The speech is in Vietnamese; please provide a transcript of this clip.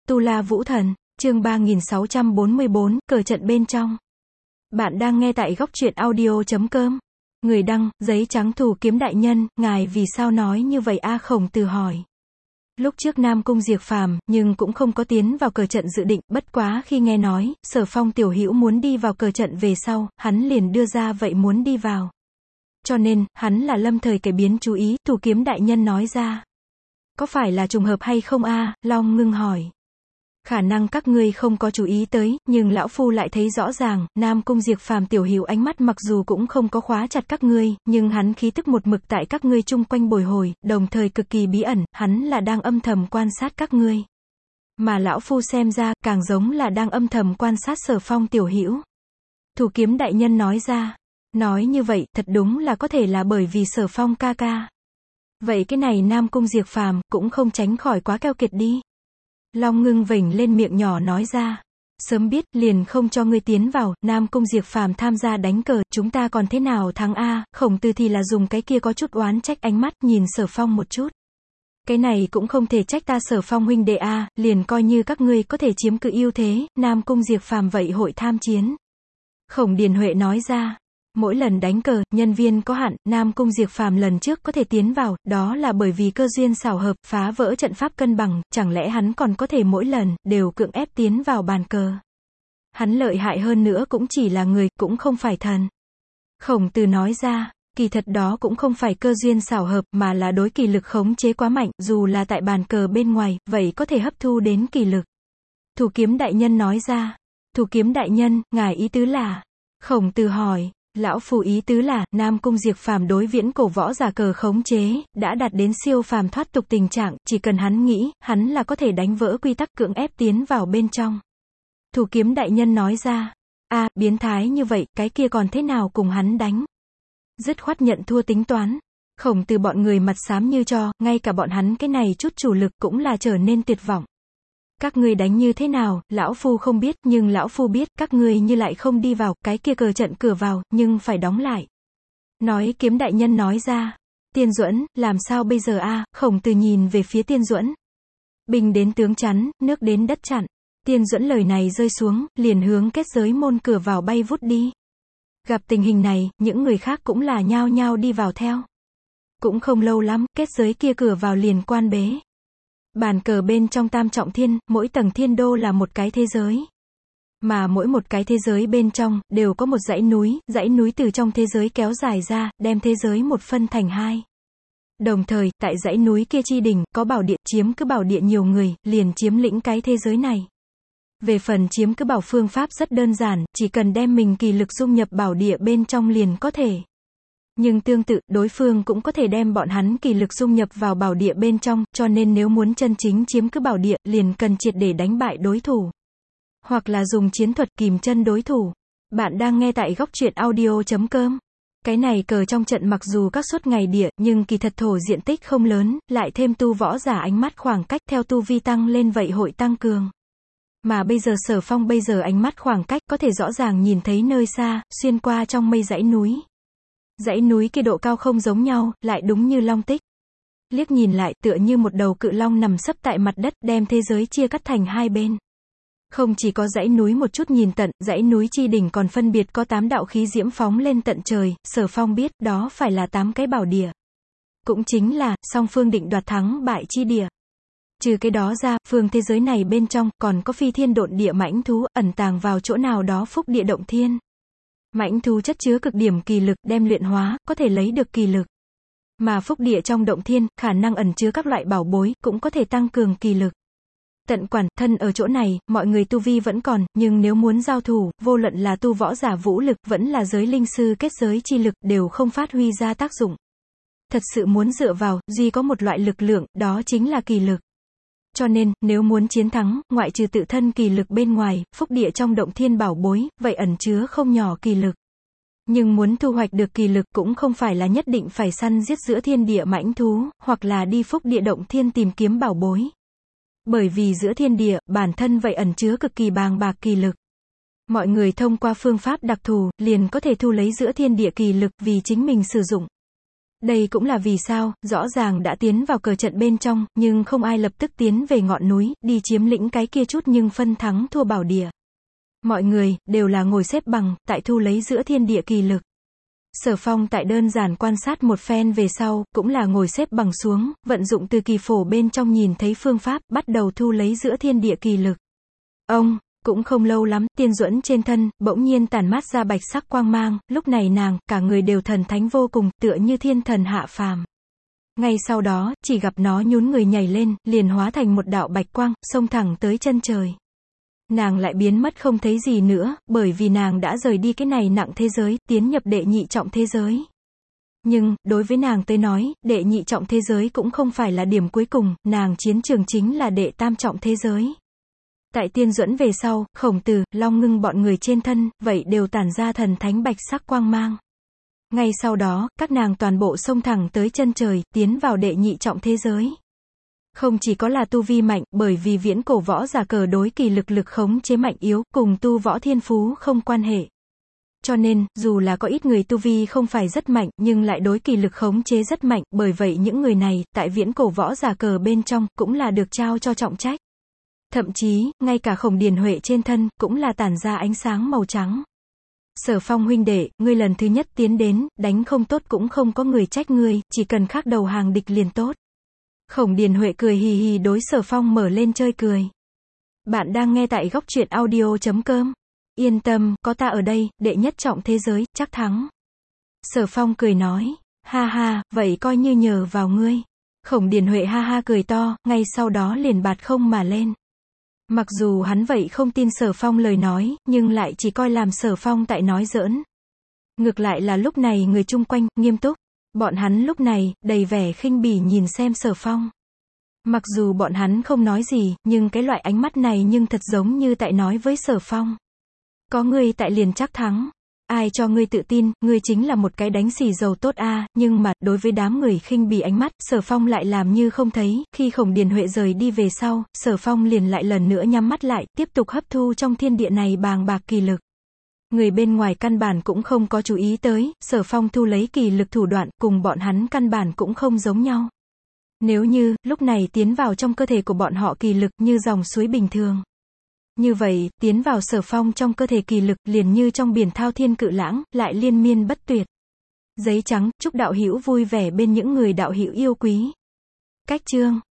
Tu La Vũ Thần, chương 3644, cờ trận bên trong. Bạn đang nghe tại góc truyện audio.com. Người đăng, giấy trắng Thủ Kiếm đại nhân, ngài vì sao nói như vậy a? Khổng Tử hỏi. Lúc trước Nam Cung Diệp Phàm, nhưng cũng không có tiến vào cờ trận dự định, bất quá khi nghe nói, Sở Phong tiểu hữu muốn đi vào cờ trận về sau, hắn liền đưa ra vậy muốn đi vào. Cho nên, hắn là lâm thời cải biến chú ý, Thủ Kiếm đại nhân nói ra. Có phải là trùng hợp hay không a? Long Ngưng hỏi. Khả năng các ngươi không có chú ý tới, nhưng lão phu lại thấy rõ ràng, Nam Cung Diệp Phàm tiểu hữu ánh mắt mặc dù cũng không có khóa chặt các ngươi, nhưng hắn khí tức một mực tại các ngươi chung quanh bồi hồi, đồng thời cực kỳ bí ẩn, hắn là đang âm thầm quan sát các ngươi. Mà lão phu xem ra, càng giống là đang âm thầm quan sát Sở Phong tiểu hữu. Thủ Kiếm đại nhân nói ra. Nói như vậy, thật đúng là có thể là bởi vì Sở Phong ca ca. Vậy cái này Nam Cung Diệp Phàm cũng không tránh khỏi quá keo kiệt đi. Long Ngưng vểnh lên miệng nhỏ nói ra. Sớm biết, liền không cho ngươi tiến vào, Nam Cung Diệp Phàm tham gia đánh cờ, chúng ta còn thế nào thắng a? Khổng Tử thì là dùng cái kia có chút oán trách ánh mắt nhìn Sở Phong một chút. Cái này cũng không thể trách ta Sở Phong huynh đệ a, liền coi như các ngươi có thể chiếm cự ưu thế, Nam Cung Diệp Phàm vậy hội tham chiến. Khổng Điền Huệ nói ra. Mỗi lần đánh cờ, nhân viên có hạn, Nam Cung Diệp Phàm lần trước có thể tiến vào, đó là bởi vì cơ duyên xảo hợp, phá vỡ trận pháp cân bằng, chẳng lẽ hắn còn có thể mỗi lần, đều cưỡng ép tiến vào bàn cờ. Hắn lợi hại hơn nữa cũng chỉ là người, cũng không phải thần. Khổng Tử nói ra, kỳ thật đó cũng không phải cơ duyên xảo hợp, mà là đối kỳ lực khống chế quá mạnh, dù là tại bàn cờ bên ngoài, vậy có thể hấp thu đến kỳ lực. Thủ Kiếm đại nhân nói ra, Thủ Kiếm đại nhân, ngài ý tứ là, Khổng Tử hỏi. Lão phu ý tứ là, Nam Cung Diệp Phàm đối viễn cổ võ giả cờ khống chế, đã đạt đến siêu phàm thoát tục tình trạng, chỉ cần hắn nghĩ, hắn là có thể đánh vỡ quy tắc cưỡng ép tiến vào bên trong. Thủ Kiếm đại nhân nói ra, biến thái như vậy, cái kia còn thế nào cùng hắn đánh? Dứt khoát nhận thua tính toán. Khổng Tử bọn người mặt xám như tro, ngay cả bọn hắn cái này chút chủ lực cũng là trở nên tuyệt vọng. Các ngươi đánh như thế nào, lão phu không biết, nhưng lão phu biết, các ngươi như lại không đi vào, cái kia cờ trận cửa vào, nhưng phải đóng lại. Nói Kiếm đại nhân nói ra. Tiên Duẫn, làm sao bây giờ a? Khổng Tử nhìn về phía Tiên Duẫn. Binh đến tướng chắn, nước đến đất chặn. Tiên Duẫn lời này rơi xuống, liền hướng kết giới môn cửa vào bay vút đi. Gặp tình hình này, những người khác cũng là nhao nhao đi vào theo. Cũng không lâu lắm, kết giới kia cửa vào liền quan bế. Bàn cờ bên trong tam trọng thiên, mỗi tầng thiên đô là một cái thế giới. Mà mỗi một cái thế giới bên trong, đều có một dãy núi từ trong thế giới kéo dài ra, đem thế giới một phân thành hai. Đồng thời, tại dãy núi kia chi đỉnh, có bảo địa, chiếm cứ bảo địa nhiều người, liền chiếm lĩnh cái thế giới này. Về phần chiếm cứ bảo phương pháp rất đơn giản, chỉ cần đem mình kỳ lực dung nhập bảo địa bên trong liền có thể. Nhưng tương tự, đối phương cũng có thể đem bọn hắn kỳ lực dung nhập vào bảo địa bên trong, cho nên nếu muốn chân chính chiếm cứ bảo địa, liền cần triệt để đánh bại đối thủ. Hoặc là dùng chiến thuật kìm chân đối thủ. Bạn đang nghe tại góc truyện audio.com. Cái này cờ trong trận mặc dù các suốt ngày địa, nhưng kỳ thật thổ diện tích không lớn, lại thêm tu võ giả ánh mắt khoảng cách theo tu vi tăng lên vậy hội tăng cường. Mà bây giờ Sở Phong bây giờ ánh mắt khoảng cách có thể rõ ràng nhìn thấy nơi xa, xuyên qua trong mây dãy núi. Dãy núi kia độ cao không giống nhau, lại đúng như long tích. Liếc nhìn lại, tựa như một đầu cự long nằm sấp tại mặt đất, đem thế giới chia cắt thành hai bên. Không chỉ có dãy núi một chút nhìn tận, dãy núi chi đỉnh còn phân biệt có 8 đạo khí diễm phóng lên tận trời, Sở Phong biết, đó phải là 8 cái bảo địa. Cũng chính là, song phương định đoạt thắng bại chi địa. Trừ cái đó ra, phương thế giới này bên trong, còn có phi thiên độn địa mãnh thú, ẩn tàng vào chỗ nào đó phúc địa động thiên. Mãnh thú chất chứa cực điểm kỳ lực, đem luyện hóa, có thể lấy được kỳ lực. Mà phúc địa trong động thiên, khả năng ẩn chứa các loại bảo bối, cũng có thể tăng cường kỳ lực. Tận quản, thân ở chỗ này, mọi người tu vi vẫn còn, nhưng nếu muốn giao thủ, vô luận là tu võ giả vũ lực, vẫn là giới linh sư kết giới chi lực, đều không phát huy ra tác dụng. Thật sự muốn dựa vào, duy có một loại lực lượng, đó chính là kỳ lực. Cho nên, nếu muốn chiến thắng, ngoại trừ tự thân kỳ lực bên ngoài, phúc địa trong động thiên bảo bối, vậy ẩn chứa không nhỏ kỳ lực. Nhưng muốn thu hoạch được kỳ lực cũng không phải là nhất định phải săn giết giữa thiên địa mãnh thú, hoặc là đi phúc địa động thiên tìm kiếm bảo bối. Bởi vì giữa thiên địa, bản thân vậy ẩn chứa cực kỳ bàng bạc kỳ lực. Mọi người thông qua phương pháp đặc thù, liền có thể thu lấy giữa thiên địa kỳ lực vì chính mình sử dụng. Đây cũng là vì sao, rõ ràng đã tiến vào cờ trận bên trong, nhưng không ai lập tức tiến về ngọn núi, đi chiếm lĩnh cái kia chút nhưng phân thắng thua bảo địa. Mọi người, đều là ngồi xếp bằng, tại thu lấy giữa thiên địa kỳ lực. Sở Phong tại đơn giản quan sát một phen về sau, cũng là ngồi xếp bằng xuống, vận dụng từ kỳ phổ bên trong nhìn thấy phương pháp, bắt đầu thu lấy giữa thiên địa kỳ lực. Ông, cũng không lâu lắm, Tiên Duẫn trên thân, bỗng nhiên tản mát ra bạch sắc quang mang, lúc này nàng, cả người đều thần thánh vô cùng, tựa như thiên thần hạ phàm. Ngay sau đó, chỉ gặp nó nhún người nhảy lên, liền hóa thành một đạo bạch quang, xông thẳng tới chân trời. Nàng lại biến mất không thấy gì nữa, bởi vì nàng đã rời đi cái này nặng thế giới, tiến nhập đệ nhị trọng thế giới. Nhưng, đối với nàng tới nói, đệ nhị trọng thế giới cũng không phải là điểm cuối cùng, nàng chiến trường chính là đệ tam trọng thế giới. Tại Tiên Duẫn về sau, Khổng Tử, Long Ngưng bọn người trên thân, vậy đều tản ra thần thánh bạch sắc quang mang. Ngay sau đó, các nàng toàn bộ xông thẳng tới chân trời, tiến vào đệ nhị trọng thế giới. Không chỉ có là tu vi mạnh, bởi vì viễn cổ võ giả cờ đối kỳ lực khống chế mạnh yếu, cùng tu võ thiên phú không quan hệ. Cho nên, dù là có ít người tu vi không phải rất mạnh, nhưng lại đối kỳ lực khống chế rất mạnh, bởi vậy những người này, tại viễn cổ võ giả cờ bên trong, cũng là được trao cho trọng trách. Thậm chí, ngay cả Khổng Điền Huệ trên thân, cũng là tản ra ánh sáng màu trắng. Sở Phong huynh đệ, ngươi lần thứ nhất tiến đến, đánh không tốt cũng không có người trách ngươi, chỉ cần khắc đầu hàng địch liền tốt. Khổng Điền Huệ cười hì hì đối Sở Phong mở lên chơi cười. Bạn đang nghe tại góc truyện audio.com. Yên tâm, có ta ở đây, đệ nhất trọng thế giới, chắc thắng. Sở Phong cười nói, ha ha, vậy coi như nhờ vào ngươi. Khổng Điền Huệ ha ha cười to, ngay sau đó liền bạt không mà lên. Mặc dù hắn vậy không tin Sở Phong lời nói, nhưng lại chỉ coi làm Sở Phong tại nói giỡn. Ngược lại là lúc này người chung quanh, nghiêm túc. Bọn hắn lúc này, đầy vẻ khinh bỉ nhìn xem Sở Phong. Mặc dù bọn hắn không nói gì, nhưng cái loại ánh mắt này nhưng thật giống như tại nói với Sở Phong. Có ngươi tại liền chắc thắng. Ai cho ngươi tự tin, ngươi chính là một cái đánh xì dầu tốt a. Nhưng mà, đối với đám người khinh bỉ ánh mắt, Sở Phong lại làm như không thấy, khi Khổng Điền Huệ rời đi về sau, Sở Phong liền lại lần nữa nhắm mắt lại, tiếp tục hấp thu trong thiên địa này bàng bạc kỳ lực. Người bên ngoài căn bản cũng không có chú ý tới, Sở Phong thu lấy kỳ lực thủ đoạn, cùng bọn hắn căn bản cũng không giống nhau. Nếu như, lúc này tiến vào trong cơ thể của bọn họ kỳ lực như dòng suối bình thường. Như vậy, tiến vào Sở Phong trong cơ thể kỳ lực, liền như trong biển thao thiên cự lãng, lại liên miên bất tuyệt. Giấy trắng, chúc đạo hữu vui vẻ bên những người đạo hữu yêu quý. Cách chương